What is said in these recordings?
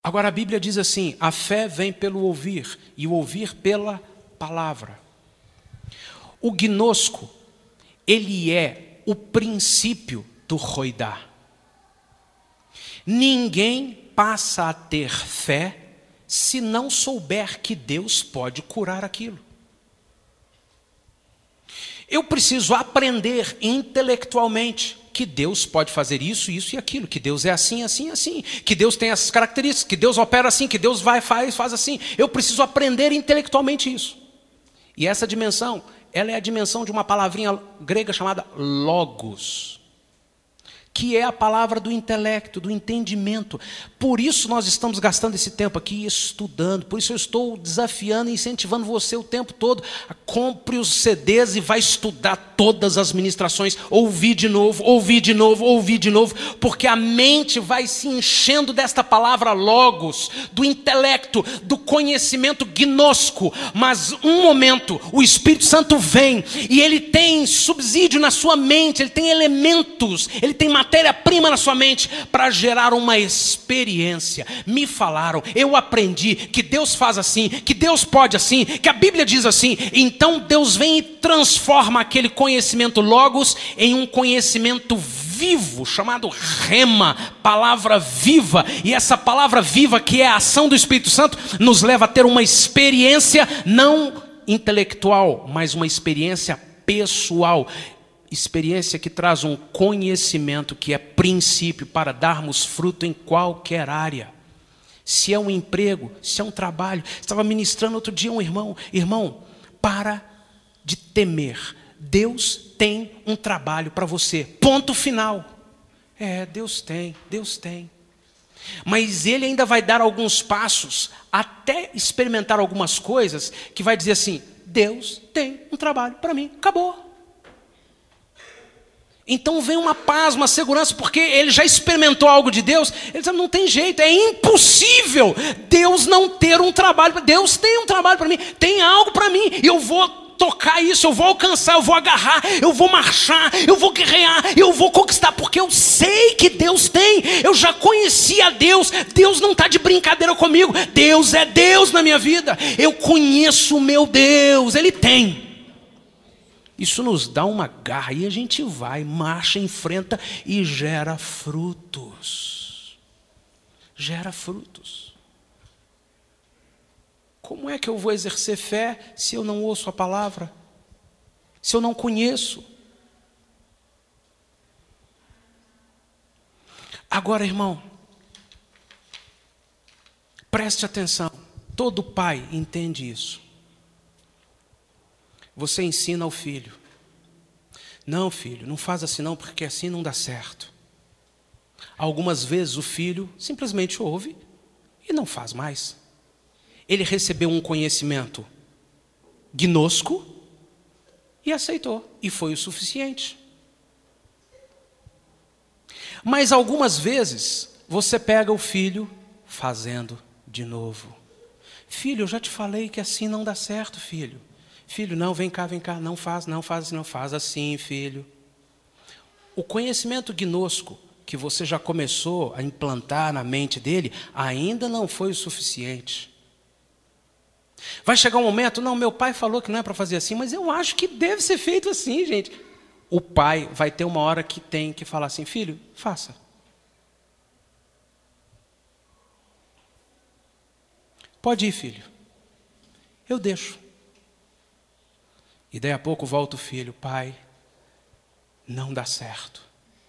Agora a Bíblia diz assim: a fé vem pelo ouvir, e o ouvir pela palavra. O gnosco, ele é o princípio do roidá. Ninguém passa a ter fé se não souber que Deus pode curar aquilo. Eu preciso aprender intelectualmente que Deus pode fazer isso, isso e aquilo, que Deus é assim, assim, assim, que Deus tem essas características, que Deus opera assim, que Deus faz assim. Eu preciso aprender intelectualmente isso. E essa dimensão, ela é a dimensão de uma palavrinha grega chamada logos, que é a palavra do intelecto, do entendimento. Por isso nós estamos gastando esse tempo aqui estudando. Por isso eu estou desafiando e incentivando você o tempo todo a compre os CDs e vai estudar todas as ministrações, ouvir de novo, ouvir de novo, ouvir de novo, porque a mente vai se enchendo desta palavra logos, do intelecto, do conhecimento gnosco. Mas um momento o Espírito Santo vem e ele tem subsídio na sua mente, ele tem elementos, ele tem matéria-prima na sua mente para gerar uma experiência. Me falaram, eu aprendi que Deus faz assim, que Deus pode assim, que a Bíblia diz assim. Então Deus vem e transforma aquele conhecimento logos em um conhecimento vivo, chamado rema, palavra viva. E essa palavra viva, que é a ação do Espírito Santo, nos leva a ter uma experiência não intelectual, mas uma experiência pessoal. Experiência que traz um conhecimento que é princípio para darmos fruto em qualquer área. Se é um emprego, se é um trabalho. Estava ministrando outro dia um irmão, para de temer. Deus tem um trabalho para você. Ponto final. Deus tem. Mas Ele ainda vai dar alguns passos até experimentar algumas coisas que vai dizer assim: Deus tem um trabalho para mim. Acabou. Então vem uma paz, uma segurança, porque ele já experimentou algo de Deus. Ele diz: não tem jeito, é impossível Deus não ter um trabalho. Deus tem um trabalho para mim, tem algo para mim, e eu vou tocar isso, eu vou alcançar, eu vou agarrar, eu vou marchar, eu vou guerrear, eu vou conquistar, porque eu sei que Deus tem. Eu já conhecia Deus. Deus não está de brincadeira comigo. Deus é Deus na minha vida. Eu conheço o meu Deus, Ele tem. Isso nos dá uma garra e a gente vai, marcha, enfrenta e gera frutos. Gera frutos. Como é que eu vou exercer fé se eu não ouço a palavra? Se eu não conheço? Agora, irmão, preste atenção. Todo pai entende isso. Você ensina ao filho: não, filho, não faz assim não, porque assim não dá certo. Algumas vezes o filho simplesmente ouve e não faz mais. Ele recebeu um conhecimento gnosco e aceitou, e foi o suficiente. Mas algumas vezes você pega o filho fazendo de novo. Filho, eu já te falei que assim não dá certo, filho. Filho, não, vem cá, não faz assim, não faz assim, filho. O conhecimento gnosco que você já começou a implantar na mente dele ainda não foi o suficiente. Vai chegar um momento: não, meu pai falou que não é para fazer assim, mas eu acho que deve ser feito assim, gente. O pai vai ter uma hora que tem que falar assim: filho, faça. Pode ir, filho. Eu deixo. E daí a pouco volta o filho: pai, não dá certo.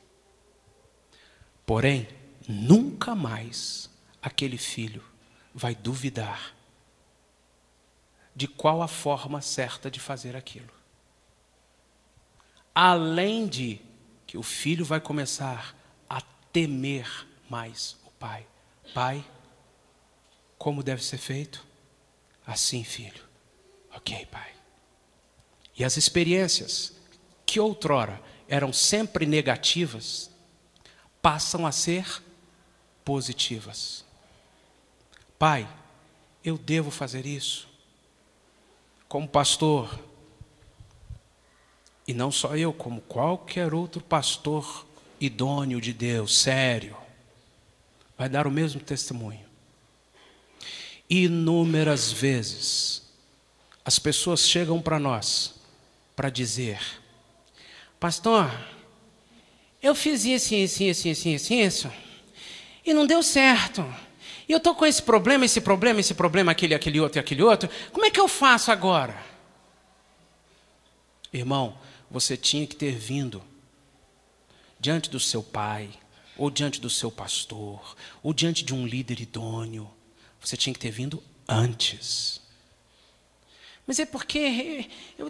Porém, nunca mais aquele filho vai duvidar de qual a forma certa de fazer aquilo. Além de que o filho vai começar a temer mais o pai. Pai, como deve ser feito? Assim, filho. Ok, pai. E as experiências que outrora eram sempre negativas passam a ser positivas. Pai, eu devo fazer isso. Como pastor, e não só eu, como qualquer outro pastor idôneo de Deus, sério, vai dar o mesmo testemunho. Inúmeras vezes as pessoas chegam para nós para dizer: pastor, eu fiz isso, e não deu certo. E eu estou com esse problema, aquele outro. Como é que eu faço agora? Irmão, você tinha que ter vindo diante do seu pai, ou diante do seu pastor, ou diante de um líder idôneo. Você tinha que ter vindo antes. Mas é porque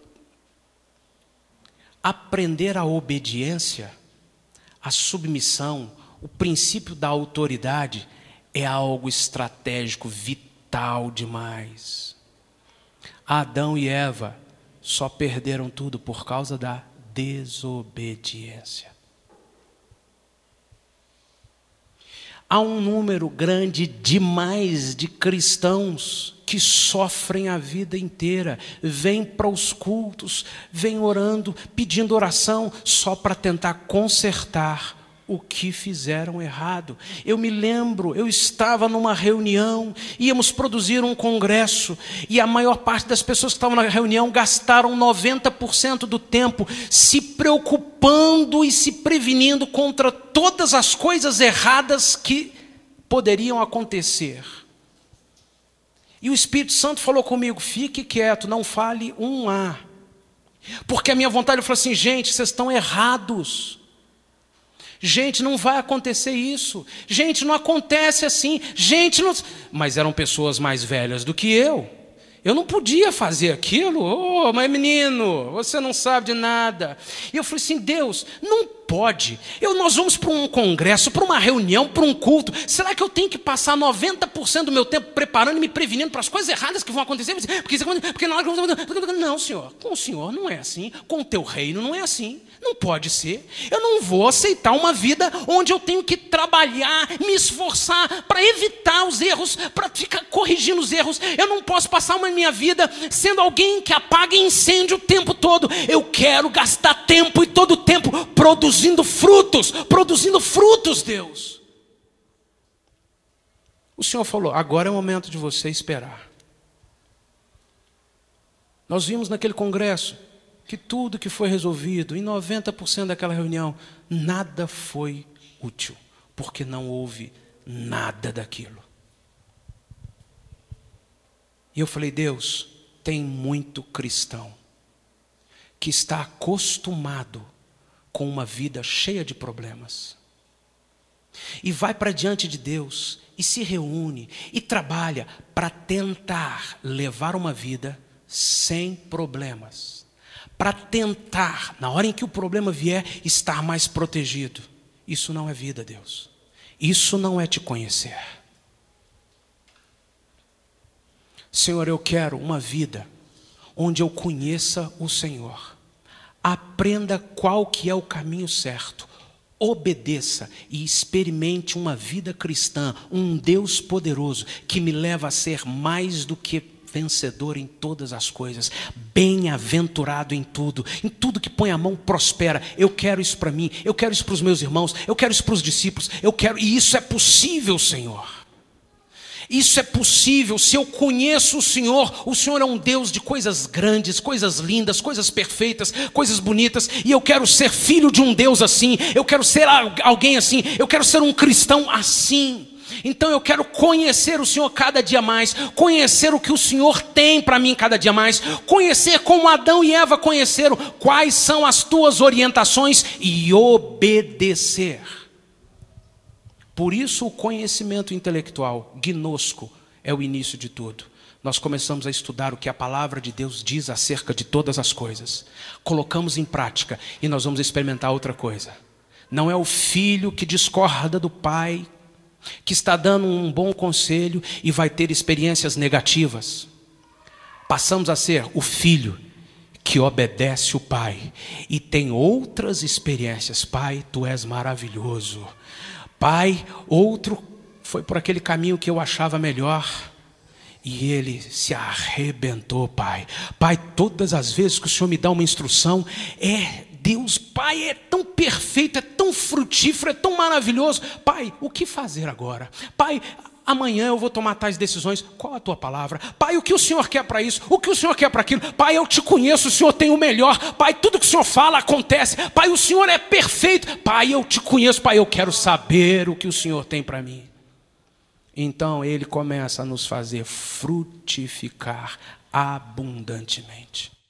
aprender a obediência, a submissão, o princípio da autoridade é algo estratégico, vital demais. Adão e Eva só perderam tudo por causa da desobediência. Há um número grande demais de cristãos que sofrem a vida inteira, vêm para os cultos, vêm orando, pedindo oração, só para tentar consertar o que fizeram errado. Eu me lembro, eu estava numa reunião, íamos produzir um congresso, e a maior parte das pessoas que estavam na reunião gastaram 90% do tempo se preocupando e se prevenindo contra todas as coisas erradas que poderiam acontecer. E o Espírito Santo falou comigo: fique quieto, não fale um A. Porque a minha vontade, eu falei assim: gente, vocês estão errados. Gente, não vai acontecer isso. Gente, não acontece assim. Gente, não... Mas eram pessoas mais velhas do que eu. Eu não podia fazer aquilo. Oh, mas menino, você não sabe de nada. E eu falei assim: Deus, não pode. Nós vamos para um congresso, para uma reunião, para um culto. Será que eu tenho que passar 90% do meu tempo preparando e me prevenindo para as coisas erradas que vão acontecer? Porque na hora que... Não, Senhor, com o Senhor não é assim. Com o teu reino não é assim. Não pode ser. Eu não vou aceitar uma vida onde eu tenho que trabalhar, me esforçar para evitar os erros, para ficar corrigindo os erros. Eu não posso passar uma minha vida sendo alguém que apaga incêndio o tempo todo. Eu quero gastar tempo, e todo o tempo produzindo frutos, Deus. O Senhor falou: agora é o momento de você esperar. Nós vimos naquele congresso que tudo que foi resolvido, em 90% daquela reunião, nada foi útil, porque não houve nada daquilo. E eu falei: Deus, tem muito cristão que está acostumado com uma vida cheia de problemas, e vai para diante de Deus, e se reúne, e trabalha para tentar levar uma vida sem problemas, para tentar, na hora em que o problema vier, estar mais protegido. Isso não é vida, Deus. Isso não é te conhecer. Senhor, eu quero uma vida onde eu conheça o Senhor. Aprenda qual que é o caminho certo. Obedeça e experimente uma vida cristã, um Deus poderoso que me leva a ser mais do que vencedor em todas as coisas, bem-aventurado em tudo que põe a mão prospera. Eu quero isso para mim, eu quero isso para os meus irmãos, eu quero isso para os discípulos, e isso é possível, Senhor. Isso é possível se eu conheço o Senhor é um Deus de coisas grandes, coisas lindas, coisas perfeitas, coisas bonitas, e eu quero ser filho de um Deus assim, eu quero ser alguém assim, eu quero ser um cristão assim. Então eu quero conhecer o Senhor cada dia mais, conhecer o que o Senhor tem para mim cada dia mais, conhecer como Adão e Eva conheceram, quais são as tuas orientações, e obedecer. Por isso o conhecimento intelectual, gnosco, é o início de tudo. Nós começamos a estudar o que a palavra de Deus diz acerca de todas as coisas, colocamos em prática, e nós vamos experimentar outra coisa. Não é o filho que discorda do pai, que está dando um bom conselho e vai ter experiências negativas. Passamos a ser o filho que obedece o pai e tem outras experiências. Pai, tu és maravilhoso. Pai, outro foi por aquele caminho que eu achava melhor e ele se arrebentou, pai. Pai, todas as vezes que o Senhor me dá uma instrução, Deus, Pai, é tão perfeito, é tão frutífero, é tão maravilhoso. Pai, o que fazer agora? Pai, amanhã eu vou tomar tais decisões. Qual a tua palavra? Pai, o que o Senhor quer para isso? O que o Senhor quer para aquilo? Pai, eu te conheço, o Senhor tem o melhor. Pai, tudo que o Senhor fala acontece. Pai, o Senhor é perfeito. Pai, eu te conheço. Pai, eu quero saber o que o Senhor tem para mim. Então Ele começa a nos fazer frutificar abundantemente.